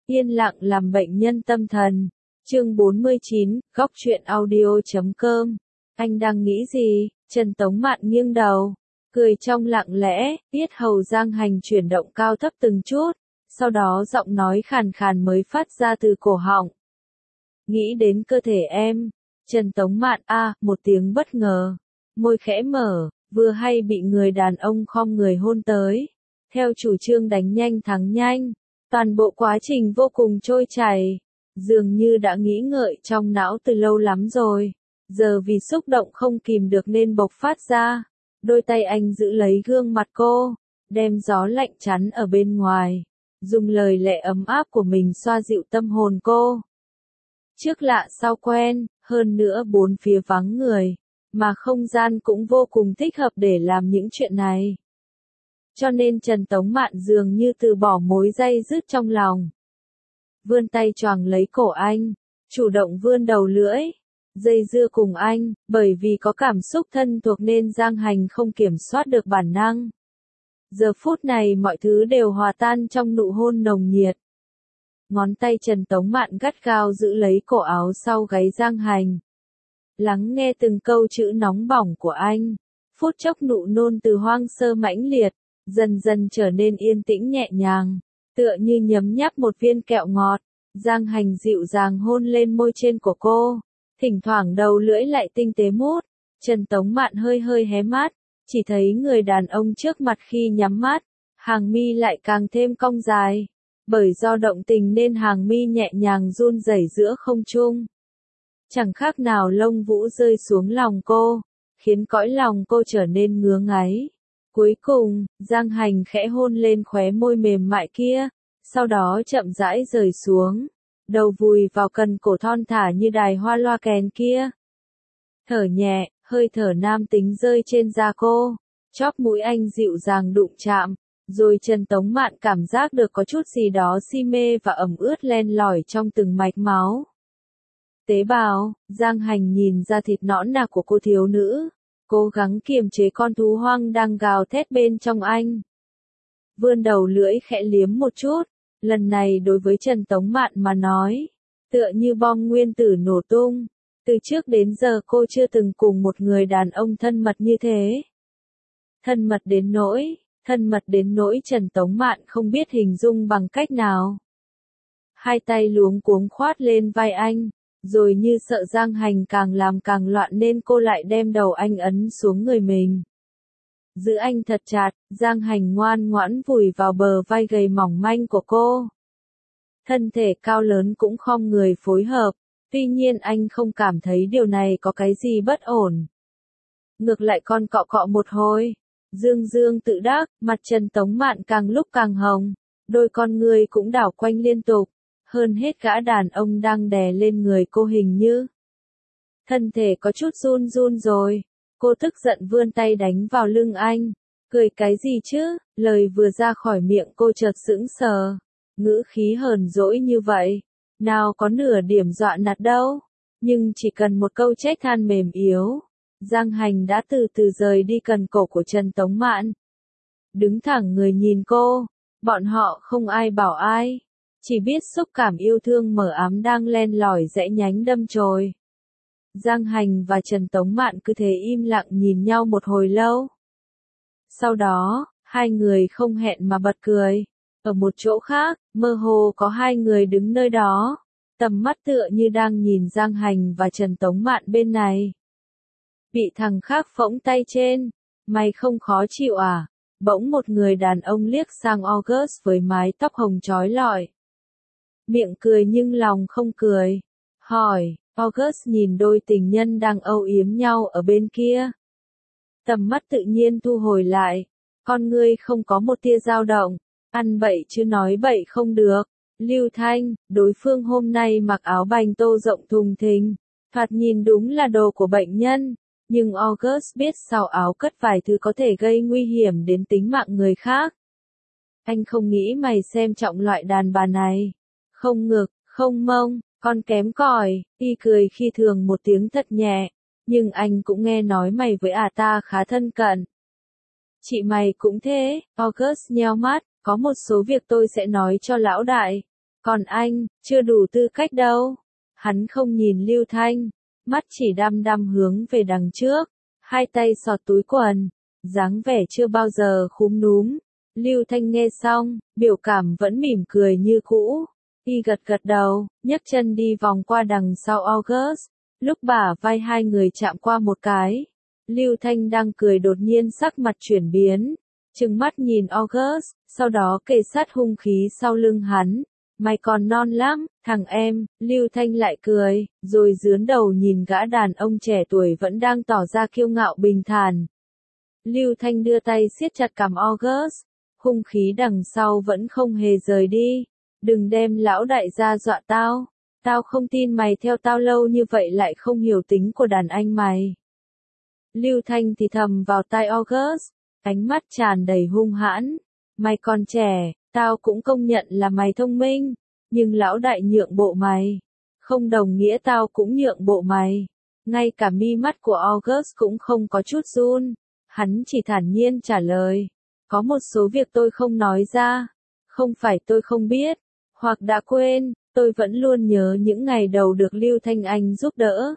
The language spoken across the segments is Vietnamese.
Yên lặng làm bệnh nhân tâm thần. Chương 49, góc truyện audio.com. Anh đang nghĩ gì? Trần Tống Mạn nghiêng đầu, cười trong lặng lẽ, yết hầu Giang Hành chuyển động cao thấp từng chút, sau đó giọng nói khàn khàn mới phát ra từ cổ họng. Nghĩ đến cơ thể em. Trần Tống Mạn một tiếng bất ngờ, môi khẽ mở, vừa hay bị người đàn ông khom người hôn tới. Theo chủ trương đánh nhanh thắng nhanh, toàn bộ quá trình vô cùng trôi chảy, dường như đã nghĩ ngợi trong não từ lâu lắm rồi, giờ vì xúc động không kìm được nên bộc phát ra. Đôi tay anh giữ lấy gương mặt cô, đem gió lạnh chắn ở bên ngoài, dùng lời lẽ ấm áp của mình xoa dịu tâm hồn cô. Trước lạ sau quen, hơn nữa bốn phía vắng người, mà không gian cũng vô cùng thích hợp để làm những chuyện này. Cho nên Trần Tống Mạn dường như từ bỏ mối day dứt trong lòng. Vươn tay choàng lấy cổ anh, chủ động vươn đầu lưỡi, dây dưa cùng anh, bởi vì có cảm xúc thân thuộc nên Giang Hành không kiểm soát được bản năng. Giờ phút này mọi thứ đều hòa tan trong nụ hôn nồng nhiệt. Ngón tay Trần Tống Mạn gắt gao giữ lấy cổ áo sau gáy Giang Hành. Lắng nghe từng câu chữ nóng bỏng của anh, phút chốc nụ nôn từ hoang sơ mãnh liệt, dần dần trở nên yên tĩnh nhẹ nhàng, tựa như nhấm nháp một viên kẹo ngọt. Giang Hành dịu dàng hôn lên môi trên của cô, thỉnh thoảng đầu lưỡi lại tinh tế mút. Trần Tống Mạn hơi hơi hé mắt, chỉ thấy người đàn ông trước mặt khi nhắm mắt, hàng mi lại càng thêm cong dài. Bởi do động tình nên hàng mi nhẹ nhàng run rẩy giữa không trung. Chẳng khác nào lông vũ rơi xuống lòng cô, khiến cõi lòng cô trở nên ngứa ngáy. Cuối cùng, Giang Hành khẽ hôn lên khóe môi mềm mại kia, sau đó chậm rãi rời xuống, đầu vùi vào cần cổ thon thả như đài hoa loa kèn kia. Thở nhẹ, hơi thở nam tính rơi trên da cô, chóp mũi anh dịu dàng đụng chạm, rồi Trần Tống Mạn cảm giác được có chút gì đó si mê và ẩm ướt len lỏi trong từng mạch máu. Tế bào, Giang Hành nhìn ra thịt nõn nà của cô thiếu nữ, cố gắng kiềm chế con thú hoang đang gào thét bên trong anh. Vươn đầu lưỡi khẽ liếm một chút, lần này đối với Trần Tống Mạn mà nói, tựa như bom nguyên tử nổ tung. Từ trước đến giờ cô chưa từng cùng một người đàn ông thân mật như thế. Thân mật đến nỗi Trần Tống Mạn không biết hình dung bằng cách nào. Hai tay luống cuống khoát lên vai anh, rồi như sợ Giang Hành càng làm càng loạn nên cô lại đem đầu anh ấn xuống người mình. Giữ anh thật chặt, Giang Hành ngoan ngoãn vùi vào bờ vai gầy mỏng manh của cô. Thân thể cao lớn cũng khom người phối hợp, tuy nhiên anh không cảm thấy điều này có cái gì bất ổn. Ngược lại còn cọ cọ một hồi. Dương dương tự đắc, mặt Trần Tống Mạn càng lúc càng hồng, đôi con người cũng đảo quanh liên tục, hơn hết gã đàn ông đang đè lên người cô hình như. Thân thể có chút run run rồi, cô tức giận vươn tay đánh vào lưng anh, cười cái gì chứ, lời vừa ra khỏi miệng cô chợt sững sờ, ngữ khí hờn dỗi như vậy, nào có nửa điểm dọa nạt đâu, nhưng chỉ cần một câu trách than mềm yếu. Giang Hành đã từ từ rời đi cần cổ của Trần Tống Mạn. Đứng thẳng người nhìn cô, bọn họ không ai bảo ai, chỉ biết xúc cảm yêu thương mờ ám đang len lỏi rẽ nhánh đâm chồi. Giang Hành và Trần Tống Mạn cứ thế im lặng nhìn nhau một hồi lâu. Sau đó, hai người không hẹn mà bật cười. Ở một chỗ khác, mơ hồ có hai người đứng nơi đó, tầm mắt tựa như đang nhìn Giang Hành và Trần Tống Mạn bên này. Bị thằng khác phỗng tay trên, mày không khó chịu à? Bỗng một người đàn ông liếc sang August với mái tóc hồng chói lọi. Miệng cười nhưng lòng không cười. Hỏi, August nhìn đôi tình nhân đang âu yếm nhau ở bên kia. Tầm mắt tự nhiên thu hồi lại, con ngươi không có một tia dao động, ăn bậy chứ nói bậy không được. Lưu Thanh, đối phương hôm nay mặc áo bành tô rộng thùng thình, thoạt nhìn đúng là đồ của bệnh nhân. Nhưng August biết sau áo cất vài thứ có thể gây nguy hiểm đến tính mạng người khác. Anh không nghĩ mày xem trọng loại đàn bà này. Không ngực, không mông, con kém cỏi, y cười khi thường một tiếng thật nhẹ. Nhưng anh cũng nghe nói mày với ta khá thân cận. Chị mày cũng thế, August nheo mắt, có một số việc tôi sẽ nói cho lão đại. Còn anh, chưa đủ tư cách đâu. Hắn không nhìn Lưu Thanh, mắt chỉ đăm đăm hướng về đằng trước, hai tay xọt túi quần, dáng vẻ chưa bao giờ khúm núm. Lưu Thanh nghe xong, biểu cảm vẫn mỉm cười như cũ. Y gật gật đầu, nhấc chân đi vòng qua đằng sau August. Lúc bả vai hai người chạm qua một cái, Lưu Thanh đang cười đột nhiên sắc mặt chuyển biến, trừng mắt nhìn August, sau đó kề sát hung khí sau lưng hắn. Mày còn non lắm, thằng em. Lưu Thanh lại cười, rồi dướn đầu nhìn gã đàn ông trẻ tuổi vẫn đang tỏ ra kiêu ngạo bình thản. Lưu Thanh đưa tay siết chặt cằm August, hung khí đằng sau vẫn không hề rời đi. Đừng đem lão đại ra dọa tao. Tao không tin mày theo tao lâu như vậy lại không hiểu tính của đàn anh mày. Lưu Thanh thì thầm vào tai August, ánh mắt tràn đầy hung hãn. Mày còn trẻ, tao cũng công nhận là mày thông minh, nhưng lão đại nhượng bộ mày, không đồng nghĩa tao cũng nhượng bộ mày. Ngay cả mi mắt của August cũng không có chút run, hắn chỉ thản nhiên trả lời. Có một số việc tôi không nói ra, không phải tôi không biết, hoặc đã quên, tôi vẫn luôn nhớ những ngày đầu được Lưu Thanh Anh giúp đỡ.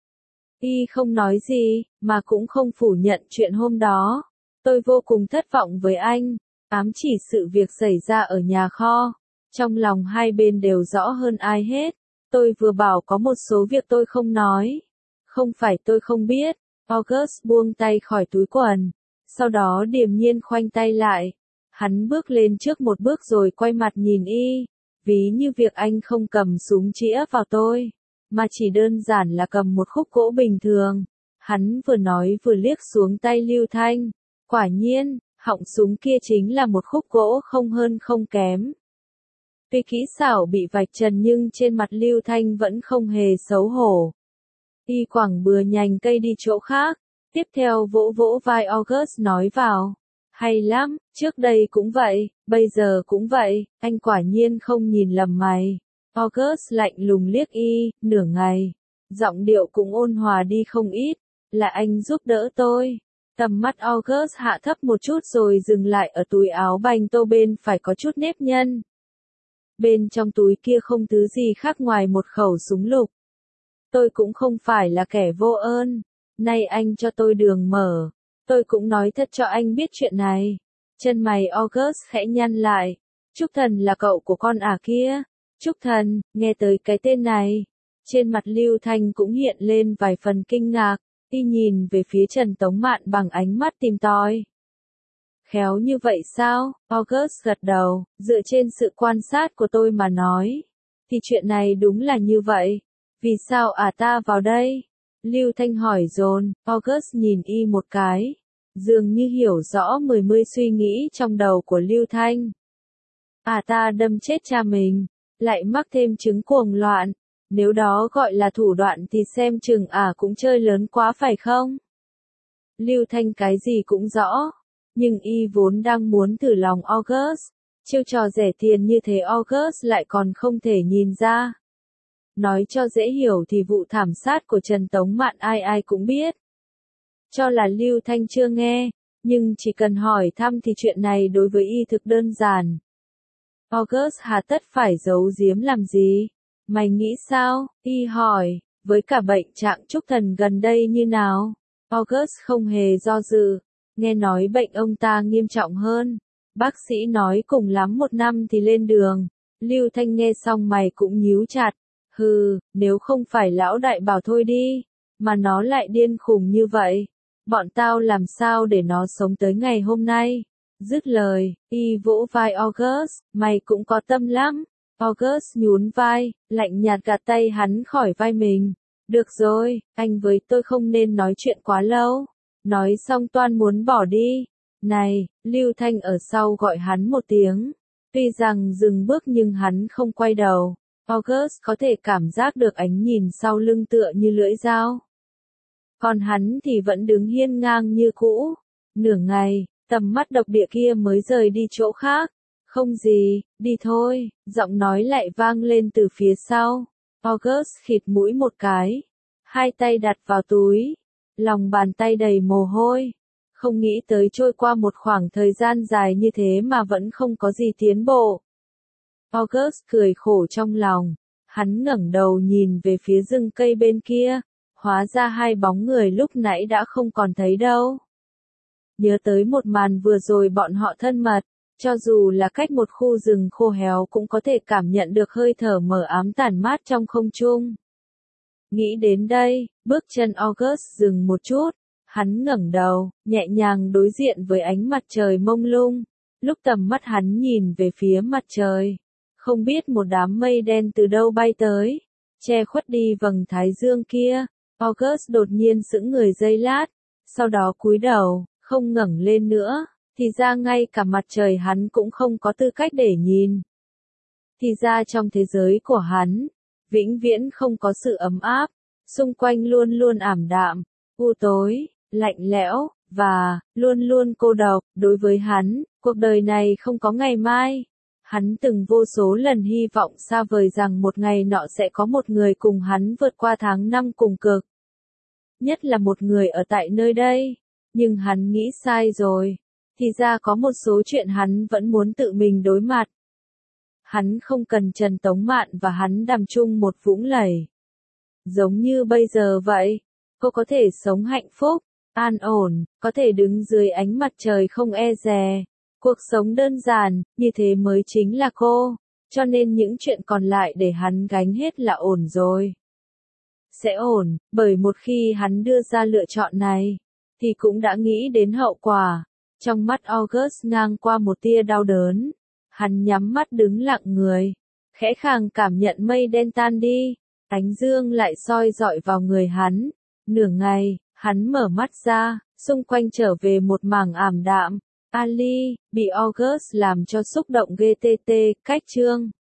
Y không nói gì, mà cũng không phủ nhận chuyện hôm đó. Tôi vô cùng thất vọng với anh, ám chỉ sự việc xảy ra ở nhà kho. Trong lòng hai bên đều rõ hơn ai hết. Tôi vừa bảo có một số việc tôi không nói. Không phải tôi không biết. August buông tay khỏi túi quần, sau đó điềm nhiên khoanh tay lại. Hắn bước lên trước một bước rồi quay mặt nhìn Y. Ví như việc anh không cầm súng chĩa vào tôi, mà chỉ đơn giản là cầm một khúc gỗ bình thường. Hắn vừa nói vừa liếc xuống tay Lưu Thanh. Quả nhiên, họng súng kia chính là một khúc gỗ không hơn không kém. Tuy kỹ xảo bị vạch trần nhưng trên mặt Lưu Thanh vẫn không hề xấu hổ. Y quẳng bừa nhành cây đi chỗ khác, tiếp theo vỗ vỗ vai August nói vào. Hay lắm, trước đây cũng vậy, bây giờ cũng vậy, anh quả nhiên không nhìn lầm mày. August lạnh lùng liếc Y, nửa ngày. Giọng điệu cũng ôn hòa đi không ít, là anh giúp đỡ tôi. Tầm mắt August hạ thấp một chút rồi dừng lại ở túi áo banh tô bên phải có chút nếp nhăn. Bên trong túi kia không thứ gì khác ngoài một khẩu súng lục. Tôi cũng không phải là kẻ vô ơn. Nay anh cho tôi đường mở. Tôi cũng nói thật cho anh biết chuyện này. Chân mày August khẽ nhăn lại. Trúc Thần là cậu của con ả kia. Trúc Thần, nghe tới cái tên này. Trên mặt Lưu Thanh cũng hiện lên vài phần kinh ngạc. Y nhìn về phía Trần Tống Mạn bằng ánh mắt tìm tòi. Khéo như vậy sao? August gật đầu, dựa trên sự quan sát của tôi mà nói. Thì chuyện này đúng là như vậy. Vì sao ta vào đây? Lưu Thanh hỏi dồn. August nhìn Y một cái. Dường như hiểu rõ mười suy nghĩ trong đầu của Lưu Thanh. Ta đâm chết cha mình, lại mắc thêm chứng cuồng loạn. Nếu đó gọi là thủ đoạn thì xem chừng cũng chơi lớn quá phải không? Lưu Thanh cái gì cũng rõ. Nhưng Y vốn đang muốn thử lòng August. Chiêu trò rẻ tiền như thế August lại còn không thể nhìn ra. Nói cho dễ hiểu thì vụ thảm sát của Trần Tống Mạn ai ai cũng biết. Cho là Lưu Thanh chưa nghe, nhưng chỉ cần hỏi thăm thì chuyện này đối với Y thực đơn giản. August hà tất phải giấu giếm làm gì? Mày nghĩ sao? Y hỏi, với cả bệnh trạng Trúc Thần gần đây như nào? August không hề do dự, nghe nói bệnh ông ta nghiêm trọng hơn. Bác sĩ nói cùng lắm 1 năm thì lên đường. Lưu Thanh nghe xong mày cũng nhíu chặt. Hừ, nếu không phải lão đại bảo thôi đi, mà nó lại điên khùng như vậy. Bọn tao làm sao để nó sống tới ngày hôm nay? Dứt lời, Y vỗ vai August, mày cũng có tâm lắm. August nhún vai, lạnh nhạt gạt tay hắn khỏi vai mình. Được rồi, anh với tôi không nên nói chuyện quá lâu. Nói xong toan muốn bỏ đi. Này, Lưu Thanh ở sau gọi hắn một tiếng. Tuy rằng dừng bước nhưng hắn không quay đầu. August có thể cảm giác được ánh nhìn sau lưng tựa như lưỡi dao. Còn hắn thì vẫn đứng hiên ngang như cũ. Nửa ngày, tầm mắt độc địa kia mới rời đi chỗ khác. Không gì, đi thôi, giọng nói lại vang lên từ phía sau. August khịt mũi một cái. Hai tay đặt vào túi. Lòng bàn tay đầy mồ hôi. Không nghĩ tới trôi qua một khoảng thời gian dài như thế mà vẫn không có gì tiến bộ. August cười khổ trong lòng. Hắn ngẩng đầu nhìn về phía rừng cây bên kia. Hóa ra hai bóng người lúc nãy đã không còn thấy đâu. Nhớ tới một màn vừa rồi bọn họ thân mật. Cho dù là cách một khu rừng khô héo cũng có thể cảm nhận được hơi thở mờ ám tản mát trong không trung. Nghĩ đến đây, bước chân August dừng một chút. Hắn ngẩng đầu, nhẹ nhàng đối diện với ánh mặt trời mông lung. Lúc tầm mắt hắn nhìn về phía mặt trời, không biết một đám mây đen từ đâu bay tới, che khuất đi vầng thái dương kia. August đột nhiên sững người giây lát, sau đó cúi đầu, không ngẩng lên nữa. Thì ra ngay cả mặt trời hắn cũng không có tư cách để nhìn. Thì ra trong thế giới của hắn, vĩnh viễn không có sự ấm áp, xung quanh luôn luôn ảm đạm, u tối, lạnh lẽo, và luôn luôn cô độc. Đối với hắn, cuộc đời này không có ngày mai. Hắn từng vô số lần hy vọng xa vời rằng một ngày nọ sẽ có một người cùng hắn vượt qua tháng năm cùng cực. Nhất là một người ở tại nơi đây. Nhưng hắn nghĩ sai rồi. Thì ra có một số chuyện hắn vẫn muốn tự mình đối mặt. Hắn không cần Trần Tống Mạn và hắn đàm chung một vũng lầy. Giống như bây giờ vậy, cô có thể sống hạnh phúc, an ổn, có thể đứng dưới ánh mặt trời không e dè. Cuộc sống đơn giản, như thế mới chính là cô. Cho nên những chuyện còn lại để hắn gánh hết là ổn rồi. Sẽ ổn, bởi một khi hắn đưa ra lựa chọn này, thì cũng đã nghĩ đến hậu quả. Trong mắt August ngang qua một tia đau đớn. Hắn nhắm mắt đứng lặng người. Khẽ khàng cảm nhận mây đen tan đi. Ánh dương lại soi rọi vào người hắn. Nửa ngày, hắn mở mắt ra, xung quanh trở về một mảng ảm đạm. Ali, bị August làm cho xúc động GTT, cách chương.